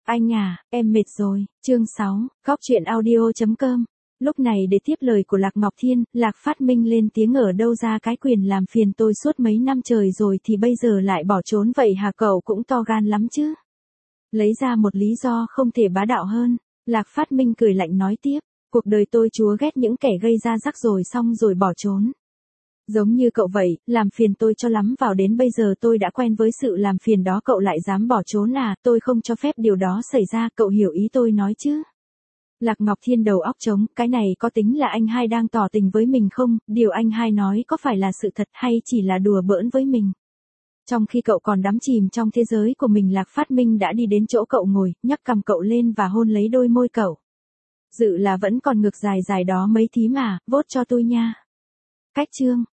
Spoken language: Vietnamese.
Anh à, em mệt rồi. Chương 6, Góc truyện audio.com. Lúc này để tiếp lời của Lạc Ngọc Thiên, Lạc Phát Minh lên tiếng ở đâu ra cái quyền làm phiền tôi suốt mấy năm trời rồi thì bây giờ lại bỏ trốn vậy hả, cậu cũng to gan lắm chứ. Lấy ra một lý do không thể bá đạo hơn, Lạc Phát Minh cười lạnh nói tiếp, cuộc đời tôi chúa ghét những kẻ gây ra rắc rối xong rồi bỏ trốn. Giống như cậu vậy, làm phiền tôi cho lắm vào đến bây giờ tôi đã quen với sự làm phiền đó, cậu lại dám bỏ trốn à, tôi không cho phép điều đó xảy ra, cậu hiểu ý tôi nói chứ. Lạc Ngọc Thiên đầu óc trống, cái này có tính là anh hai đang tỏ tình với mình không, điều anh hai nói có phải là sự thật hay chỉ là đùa bỡn với mình. Trong khi cậu còn đắm chìm trong thế giới của mình, Lạc Phát Minh đã đi đến chỗ cậu ngồi, nhấc cằm cậu lên và hôn lấy đôi môi cậu. Dự là vẫn còn ngực dài dài đó mấy thím mà, vốt cho tôi nha. Cách chương